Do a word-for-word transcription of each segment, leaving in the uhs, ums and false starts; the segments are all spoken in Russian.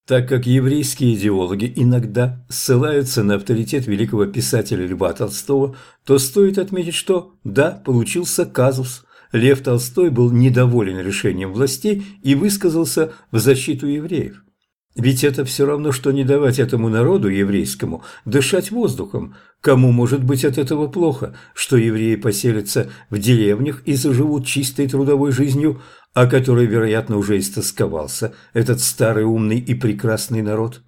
Так как еврейские идеологи иногда ссылаются на авторитет великого писателя Льва Толстого, то стоит отметить, что да, получился казус. Лев Толстой был недоволен решением властей и высказался в защиту евреев. Ведь это все равно, что не давать этому народу еврейскому дышать воздухом. Кому может быть от этого плохо, что евреи поселятся в деревнях и заживут чистой трудовой жизнью, о которой, вероятно, уже истосковался этот старый умный и прекрасный народ?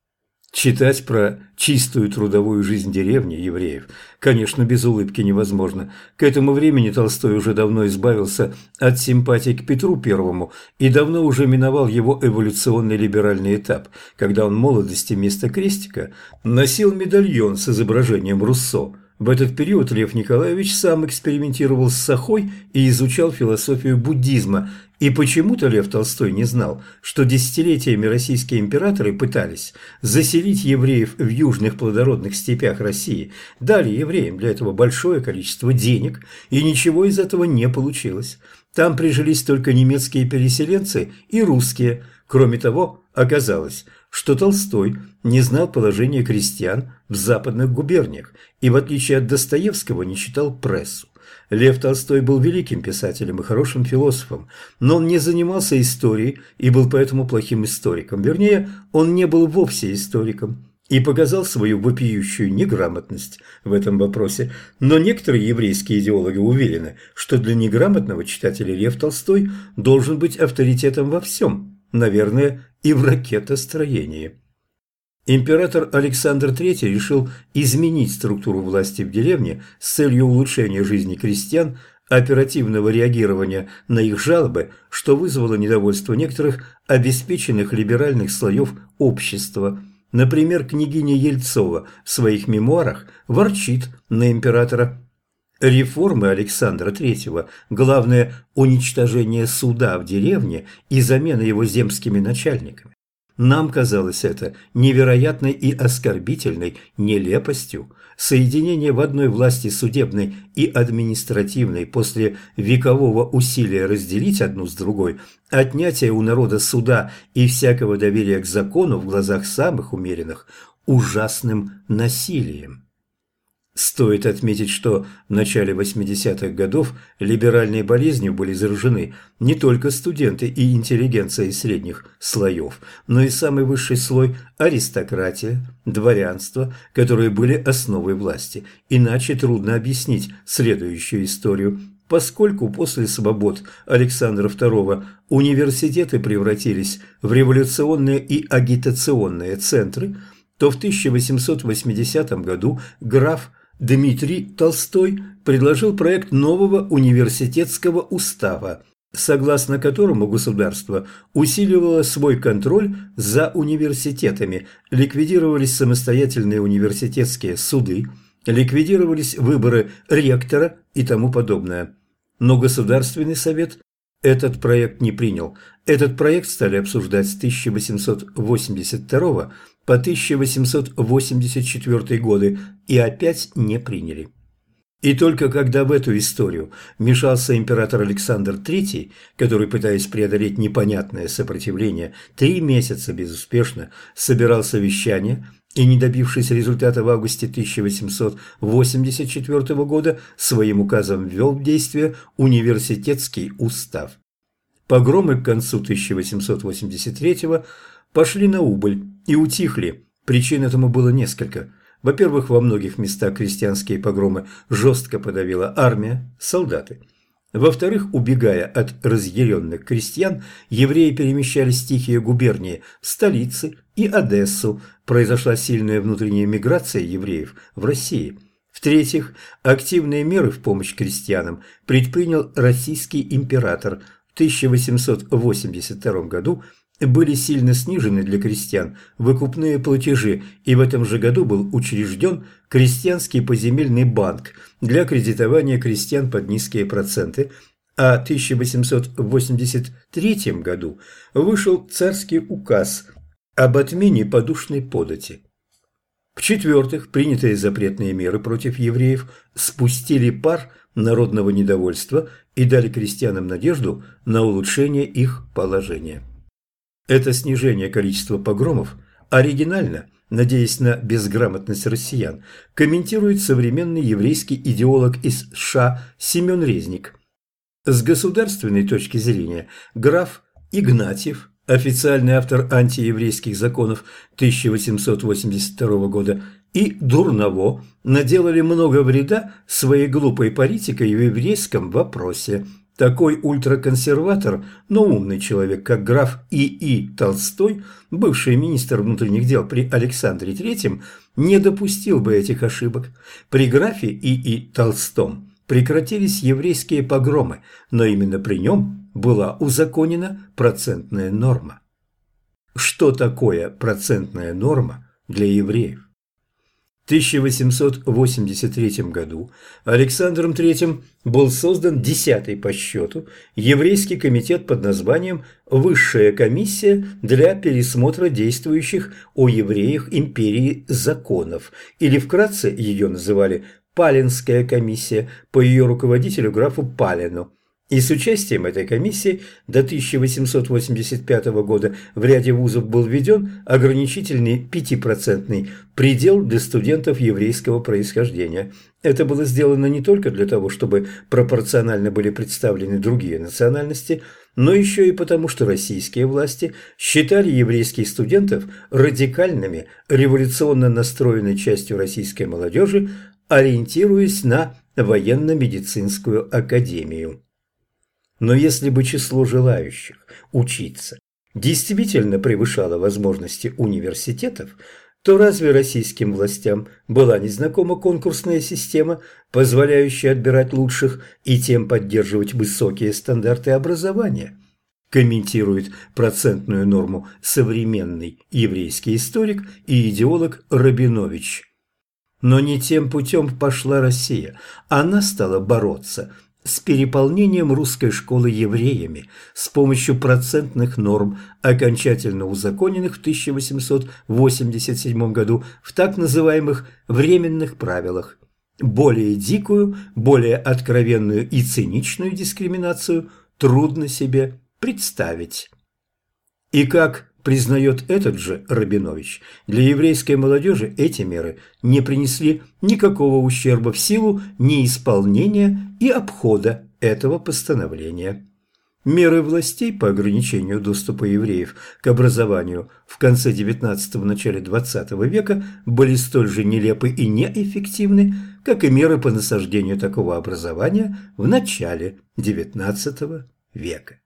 Читать про чистую трудовую жизнь деревни евреев, конечно, без улыбки невозможно. К этому времени Толстой уже давно избавился от симпатий к Петру Первому и давно уже миновал его эволюционный либеральный этап, когда он в молодости вместо крестика носил медальон с изображением Руссо. В этот период Лев Николаевич сам экспериментировал с сахой и изучал философию буддизма, и почему-то Лев Толстой не знал, что десятилетиями российские императоры пытались заселить евреев в южных плодородных степях России, дали евреям для этого большое количество денег, и ничего из этого не получилось. Там прижились только немецкие переселенцы и русские. Кроме того, оказалось, что Толстой не знал положения крестьян в западных губерниях и, в отличие от Достоевского, не читал прессу. Лев Толстой был великим писателем и хорошим философом, но он не занимался историей и был поэтому плохим историком. Вернее, он не был вовсе историком и показал свою вопиющую неграмотность в этом вопросе. Но некоторые еврейские идеологи уверены, что для неграмотного читателя Лев Толстой должен быть авторитетом во всем, наверное, и в ракетостроении. Император Александр Третий решил изменить структуру власти в деревне с целью улучшения жизни крестьян, оперативного реагирования на их жалобы, что вызвало недовольство некоторых обеспеченных либеральных слоев общества. Например, княгиня Ельцова в своих мемуарах ворчит на императора. Реформы Александра Третьего, главное – уничтожение суда в деревне и замена его земскими начальниками. Нам казалось это невероятной и оскорбительной нелепостью. Соединение в одной власти судебной и административной после векового усилия разделить одну с другой, отнятие у народа суда и всякого доверия к закону в глазах самых умеренных ужасным насилием. Стоит отметить, что в начале восьмидесятых годов либеральной болезнью были заражены не только студенты и интеллигенция из средних слоев, но и самый высший слой – аристократия, дворянство, которые были основой власти. Иначе трудно объяснить следующую историю. Поскольку после свобод Александра Второго университеты превратились в революционные и агитационные центры, то в тысяча восемьсот восьмидесятом году граф Дмитрий Толстой предложил проект нового университетского устава, согласно которому государство усиливало свой контроль за университетами, ликвидировались самостоятельные университетские суды, ликвидировались выборы ректора и тому подобное. Но Государственный совет этот проект не принял. Этот проект стали обсуждать с тысяча восемьсот восемьдесят второго по тысяча восемьсот восемьдесят четвёртый годы и опять не приняли. И только когда в эту историю вмешался император Александр Третий, который, пытаясь преодолеть непонятное сопротивление, три месяца безуспешно собирал совещание и, не добившись результата в августе тысяча восемьсот восемьдесят четвёртого года, своим указом ввел в действие университетский устав. Погромы к концу тысяча восемьсот восемьдесят третьего пошли на убыль и утихли. Причин этому было несколько. Во-первых, во многих местах крестьянские погромы жестко подавила армия, солдаты. Во-вторых, убегая от разъяренных крестьян, евреи перемещались в тихие губернии, в столицы и Одессу. Произошла сильная внутренняя миграция евреев в России. В-третьих, активные меры в помощь крестьянам предпринял российский император. В тысяча восемьсот восемьдесят втором году были сильно снижены для крестьян выкупные платежи, и в этом же году был учрежден крестьянский поземельный банк для кредитования крестьян под низкие проценты, а в тысяча восемьсот восемьдесят третьем году вышел царский указ об отмене подушной подати. В-четвертых, принятые запретные меры против евреев спустили пар народного недовольства и дали крестьянам надежду на улучшение их положения. Это снижение количества погромов оригинально, надеясь на безграмотность россиян, комментирует современный еврейский идеолог из США Семен Резник. С государственной точки зрения граф Игнатьев, официальный автор антиеврейских законов тысяча восемьсот восемьдесят второго года, и Дурново наделали много вреда своей глупой политикой в еврейском вопросе. Такой ультраконсерватор, но умный человек, как граф И И Толстой, бывший министр внутренних дел при Александре третьем, не допустил бы этих ошибок. При графе И И Толстом прекратились еврейские погромы, но именно при нем была узаконена процентная норма. Что такое процентная норма для евреев? В тысяча восемьсот восемьдесят третьем году Александром третьим был создан десятый по счету еврейский комитет под названием «Высшая комиссия для пересмотра действующих о евреях империи законов», или вкратце ее называли «Паленская комиссия» по ее руководителю графу Палену. И с участием этой комиссии до тысяча восемьсот восемьдесят пятого года в ряде вузов был введен ограничительный пятипроцентный предел для студентов еврейского происхождения. Это было сделано не только для того, чтобы пропорционально были представлены другие национальности, но еще и потому, что российские власти считали еврейских студентов радикальными, революционно настроенной частью российской молодежи, ориентируясь на военно-медицинскую академию. Но если бы число желающих учиться действительно превышало возможности университетов, то разве российским властям была незнакома конкурсная система, позволяющая отбирать лучших и тем поддерживать высокие стандарты образования? Комментирует процентную норму современный еврейский историк и идеолог Рабинович. Но не тем путем пошла Россия. Она стала бороться с переполнением русской школы евреями с помощью процентных норм, окончательно узаконенных в тысяча восемьсот восемьдесят седьмом году в так называемых временных правилах. Более дикую, более откровенную и циничную дискриминацию трудно себе представить. И как признает этот же Рабинович, для еврейской молодежи эти меры не принесли никакого ущерба в силу неисполнения и обхода этого постановления. Меры властей по ограничению доступа евреев к образованию в конце девятнадцатого – начале двадцатого века были столь же нелепы и неэффективны, как и меры по насаждению такого образования в начале девятнадцатого века.